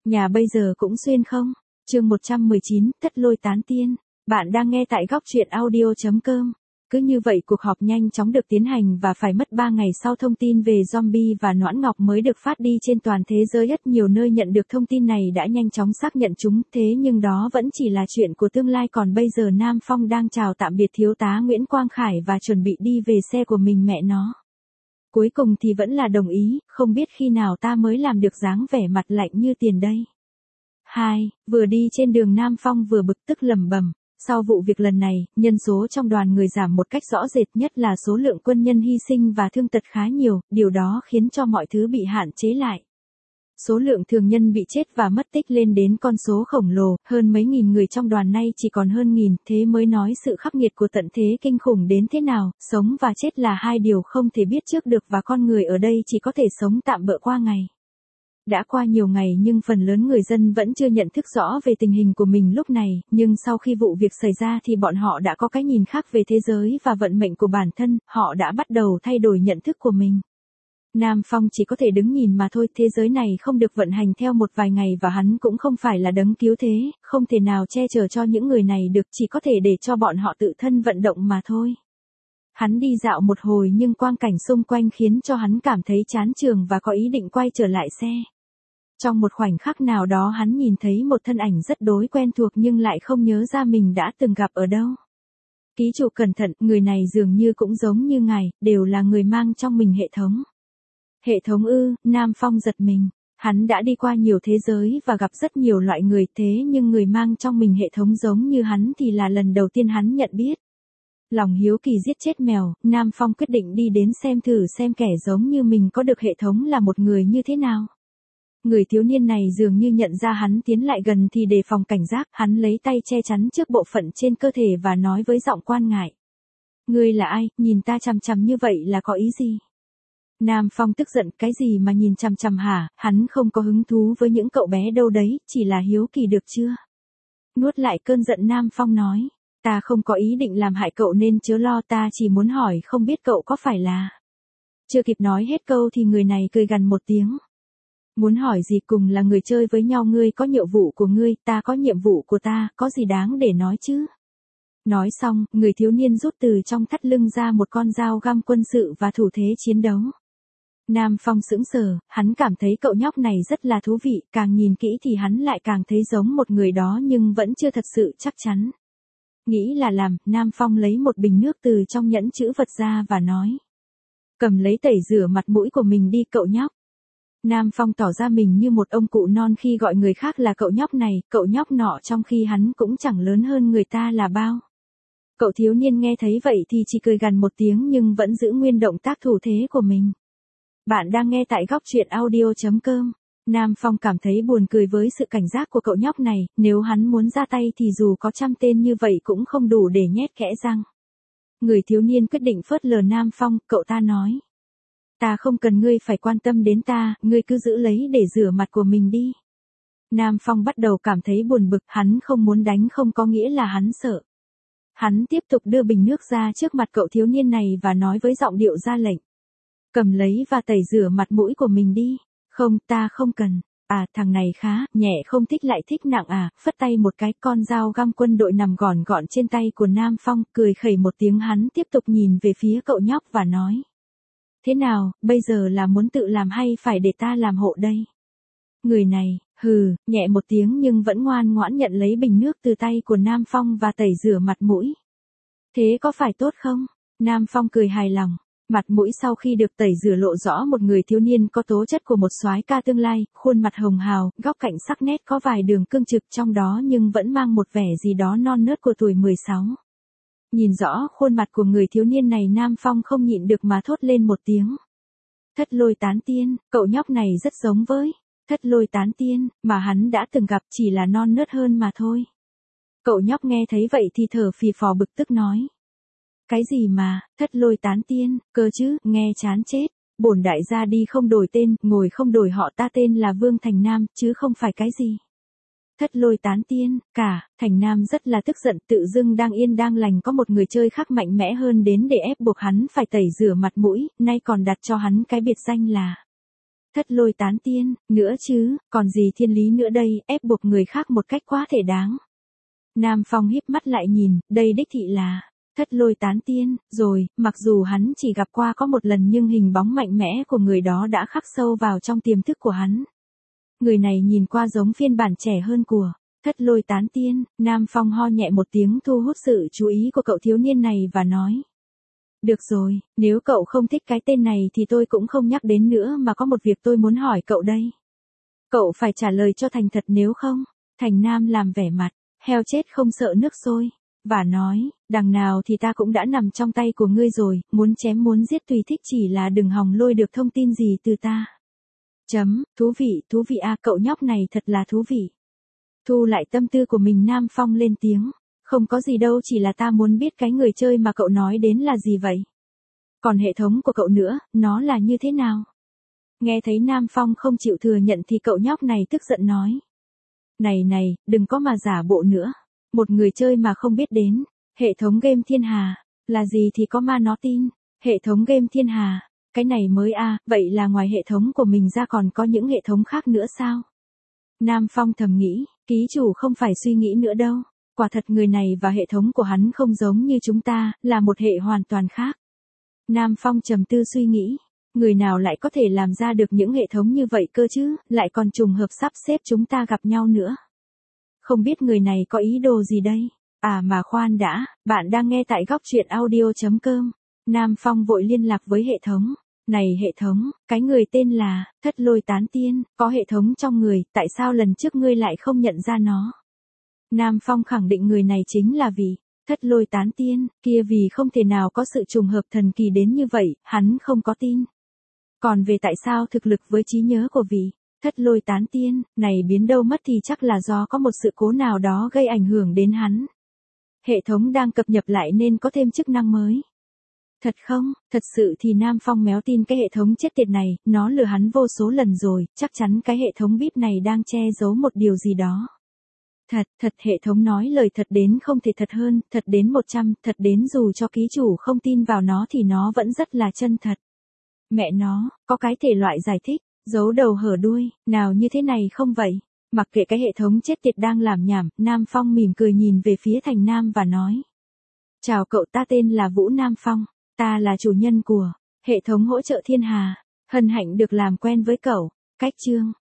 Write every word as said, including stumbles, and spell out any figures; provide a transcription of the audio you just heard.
Nhà bây giờ cũng xuyên không? Chương một trăm mười chín, Thất Lôi Tán Tiên. Bạn đang nghe tại góc truyện audio chấm com. Cứ như vậy cuộc họp nhanh chóng được tiến hành và phải mất ba ngày sau thông tin về zombie và Noãn Ngọc mới được phát đi trên toàn thế giới. Rất nhiều nơi nhận được thông tin này đã nhanh chóng xác nhận chúng, thế nhưng đó vẫn chỉ là chuyện của tương lai. Còn bây giờ Nam Phong đang chào tạm biệt thiếu tá Nguyễn Quang Khải và chuẩn bị đi về xe của mình. Mẹ nó. Cuối cùng thì vẫn là đồng ý, không biết khi nào ta mới làm được dáng vẻ mặt lạnh như tiền đây. Hai, vừa đi trên đường Nam Phong vừa bực tức lẩm bẩm. Sau vụ việc lần này, nhân số trong đoàn người giảm một cách rõ rệt, nhất là số lượng quân nhân hy sinh và thương tật khá nhiều, điều đó khiến cho mọi thứ bị hạn chế lại. Số lượng thường nhân bị chết và mất tích lên đến con số khổng lồ, hơn mấy nghìn người trong đoàn nay chỉ còn hơn nghìn, thế mới nói sự khắc nghiệt của tận thế kinh khủng đến thế nào. Sống và chết là hai điều không thể biết trước được và con người ở đây chỉ có thể sống tạm bợ qua ngày. Đã qua nhiều ngày nhưng phần lớn người dân vẫn chưa nhận thức rõ về tình hình của mình lúc này, nhưng sau khi vụ việc xảy ra thì bọn họ đã có cái nhìn khác về thế giới và vận mệnh của bản thân, họ đã bắt đầu thay đổi nhận thức của mình. Nam Phong chỉ có thể đứng nhìn mà thôi, thế giới này không được vận hành theo một vài ngày và hắn cũng không phải là đấng cứu thế, không thể nào che chở cho những người này được, chỉ có thể để cho bọn họ tự thân vận động mà thôi. Hắn đi dạo một hồi nhưng quang cảnh xung quanh khiến cho hắn cảm thấy chán chường và có ý định quay trở lại xe. Trong một khoảnh khắc nào đó hắn nhìn thấy một thân ảnh rất đối quen thuộc nhưng lại không nhớ ra mình đã từng gặp ở đâu. Ký chủ cẩn thận, người này dường như cũng giống như ngài, đều là người mang trong mình hệ thống. Hệ thống ư? Nam Phong giật mình. Hắn đã đi qua nhiều thế giới và gặp rất nhiều loại người, thế nhưng người mang trong mình hệ thống giống như hắn thì là lần đầu tiên hắn nhận biết. Lòng hiếu kỳ giết chết mèo, Nam Phong quyết định đi đến xem thử xem kẻ giống như mình có được hệ thống là một người như thế nào. Người thiếu niên này dường như nhận ra hắn tiến lại gần thì đề phòng cảnh giác, hắn lấy tay che chắn trước bộ phận trên cơ thể và nói với giọng quan ngại. Ngươi là ai, nhìn ta chằm chằm như vậy là có ý gì? Nam Phong tức giận, cái gì mà nhìn chằm chằm hả, hắn không có hứng thú với những cậu bé đâu đấy, chỉ là hiếu kỳ được chưa? Nuốt lại cơn giận Nam Phong nói, ta không có ý định làm hại cậu nên chớ lo, ta chỉ muốn hỏi không biết cậu có phải là... Chưa kịp nói hết câu thì người này cười gằn một tiếng. Muốn hỏi gì, cùng là người chơi với nhau, ngươi có nhiệm vụ của ngươi, ta có nhiệm vụ của ta, có gì đáng để nói chứ? Nói xong, người thiếu niên rút từ trong thắt lưng ra một con dao găm quân sự và thủ thế chiến đấu. Nam Phong sững sờ, hắn cảm thấy cậu nhóc này rất là thú vị, càng nhìn kỹ thì hắn lại càng thấy giống một người đó nhưng vẫn chưa thật sự chắc chắn. Nghĩ là làm, Nam Phong lấy một bình nước từ trong nhẫn chữ vật ra và nói. Cầm lấy tẩy rửa mặt mũi của mình đi cậu nhóc. Nam Phong tỏ ra mình như một ông cụ non khi gọi người khác là cậu nhóc này, cậu nhóc nọ, trong khi hắn cũng chẳng lớn hơn người ta là bao. Cậu thiếu niên nghe thấy vậy thì chỉ cười gằn một tiếng nhưng vẫn giữ nguyên động tác thủ thế của mình. Bạn đang nghe tại góc truyện audio chấm com. Nam Phong cảm thấy buồn cười với sự cảnh giác của cậu nhóc này, nếu hắn muốn ra tay thì dù có trăm tên như vậy cũng không đủ để nhét kẽ răng. Người thiếu niên quyết định phớt lờ Nam Phong, cậu ta nói. Ta không cần ngươi phải quan tâm đến ta, ngươi cứ giữ lấy để rửa mặt của mình đi. Nam Phong bắt đầu cảm thấy buồn bực, hắn không muốn đánh không có nghĩa là hắn sợ. Hắn tiếp tục đưa bình nước ra trước mặt cậu thiếu niên này và nói với giọng điệu ra lệnh. Cầm lấy và tẩy rửa mặt mũi của mình đi. Không, ta không cần. À, thằng này khá, nhẹ không thích lại thích nặng à, phất tay một cái, con dao găm quân đội nằm gọn gọn trên tay của Nam Phong, cười khẩy một tiếng, hắn tiếp tục nhìn về phía cậu nhóc và nói. Thế nào, bây giờ là muốn tự làm hay phải để ta làm hộ đây? Người này, hừ, nhẹ một tiếng nhưng vẫn ngoan ngoãn nhận lấy bình nước từ tay của Nam Phong và tẩy rửa mặt mũi. Thế có phải tốt không? Nam Phong cười hài lòng. Mặt mũi sau khi được tẩy rửa lộ rõ một người thiếu niên có tố chất của một soái ca tương lai, khuôn mặt hồng hào, góc cạnh sắc nét có vài đường cương trực trong đó nhưng vẫn mang một vẻ gì đó non nớt của tuổi mười sáu. Nhìn rõ khuôn mặt của người thiếu niên này, Nam Phong không nhịn được mà thốt lên một tiếng. Thất Lôi Tán Tiên, cậu nhóc này rất giống với Thất Lôi Tán Tiên mà hắn đã từng gặp, chỉ là non nớt hơn mà thôi. Cậu nhóc nghe thấy vậy thì thở phì phò bực tức nói. Cái gì mà, Thất Lôi Tán Tiên, cơ chứ, nghe chán chết. Bổn đại gia đi không đổi tên, ngồi không đổi họ, ta tên là Vương Thành Nam, chứ không phải cái gì. Thất Lôi Tán Tiên, cả, Thành Nam rất là tức giận, tự dưng đang yên đang lành có một người chơi khác mạnh mẽ hơn đến để ép buộc hắn phải tẩy rửa mặt mũi, nay còn đặt cho hắn cái biệt danh là Thất lôi tán tiên, nữa chứ, còn gì thiên lý nữa đây, ép buộc người khác một cách quá thể đáng. Nam Phong híp mắt lại nhìn, đây đích thị là thất lôi tán tiên, rồi, mặc dù hắn chỉ gặp qua có một lần nhưng hình bóng mạnh mẽ của người đó đã khắc sâu vào trong tiềm thức của hắn. Người này nhìn qua giống phiên bản trẻ hơn của thất lôi tán tiên. Nam Phong ho nhẹ một tiếng thu hút sự chú ý của cậu thiếu niên này và nói. Được rồi, nếu cậu không thích cái tên này thì tôi cũng không nhắc đến nữa, mà có một việc tôi muốn hỏi cậu đây. Cậu phải trả lời cho thành thật, nếu không. Thành Nam làm vẻ mặt heo chết không sợ nước sôi, và nói, đằng nào thì ta cũng đã nằm trong tay của ngươi rồi, muốn chém muốn giết tùy thích, chỉ là đừng hòng lôi được thông tin gì từ ta. Chấm, thú vị, thú vị à, cậu nhóc này thật là thú vị. Thu lại tâm tư của mình, Nam Phong lên tiếng. Không có gì đâu, chỉ là ta muốn biết cái người chơi mà cậu nói đến là gì vậy? Còn hệ thống của cậu nữa, nó là như thế nào? Nghe thấy Nam Phong không chịu thừa nhận thì cậu nhóc này tức giận nói. Này này, đừng có mà giả bộ nữa. Một người chơi mà không biết đến. Hệ thống game thiên hà. Là gì thì có ma nó tin. Hệ thống game thiên hà. Cái này mới à, vậy là ngoài hệ thống của mình ra còn có những hệ thống khác nữa sao? Nam Phong thầm nghĩ, ký chủ không phải suy nghĩ nữa đâu. Quả thật người này và hệ thống của hắn không giống như chúng ta, là một hệ hoàn toàn khác. Nam Phong trầm tư suy nghĩ, người nào lại có thể làm ra được những hệ thống như vậy cơ chứ, lại còn trùng hợp sắp xếp chúng ta gặp nhau nữa. Không biết người này có ý đồ gì đây? À mà khoan đã, bạn đang nghe tại góc truyện audio chấm com. Nam Phong vội liên lạc với hệ thống. Này hệ thống, cái người tên là Thất Lôi Tán Tiên, có hệ thống trong người, tại sao lần trước ngươi lại không nhận ra nó? Nam Phong khẳng định người này chính là vì Thất Lôi Tán Tiên, kia vì không thể nào có sự trùng hợp thần kỳ đến như vậy, hắn không có tin. Còn về tại sao thực lực với trí nhớ của vị Thất Lôi Tán Tiên này biến đâu mất thì chắc là do có một sự cố nào đó gây ảnh hưởng đến hắn. Hệ thống đang cập nhật lại nên có thêm chức năng mới. Thật không, thật sự thì Nam Phong méo tin cái hệ thống chết tiệt này, nó lừa hắn vô số lần rồi, chắc chắn cái hệ thống bit này đang che giấu một điều gì đó. Thật, thật hệ thống nói lời thật đến không thể thật hơn, thật đến một trăm, thật đến dù cho ký chủ không tin vào nó thì nó vẫn rất là chân thật. Mẹ nó, có cái thể loại giải thích, giấu đầu hở đuôi, nào như thế này không vậy? Mặc kệ cái hệ thống chết tiệt đang làm nhảm, Nam Phong mỉm cười nhìn về phía Thành Nam và nói. Chào cậu, ta tên là Vũ Nam Phong, ta là chủ nhân của hệ thống hỗ trợ thiên hà, hân hạnh được làm quen với cậu. Cách chương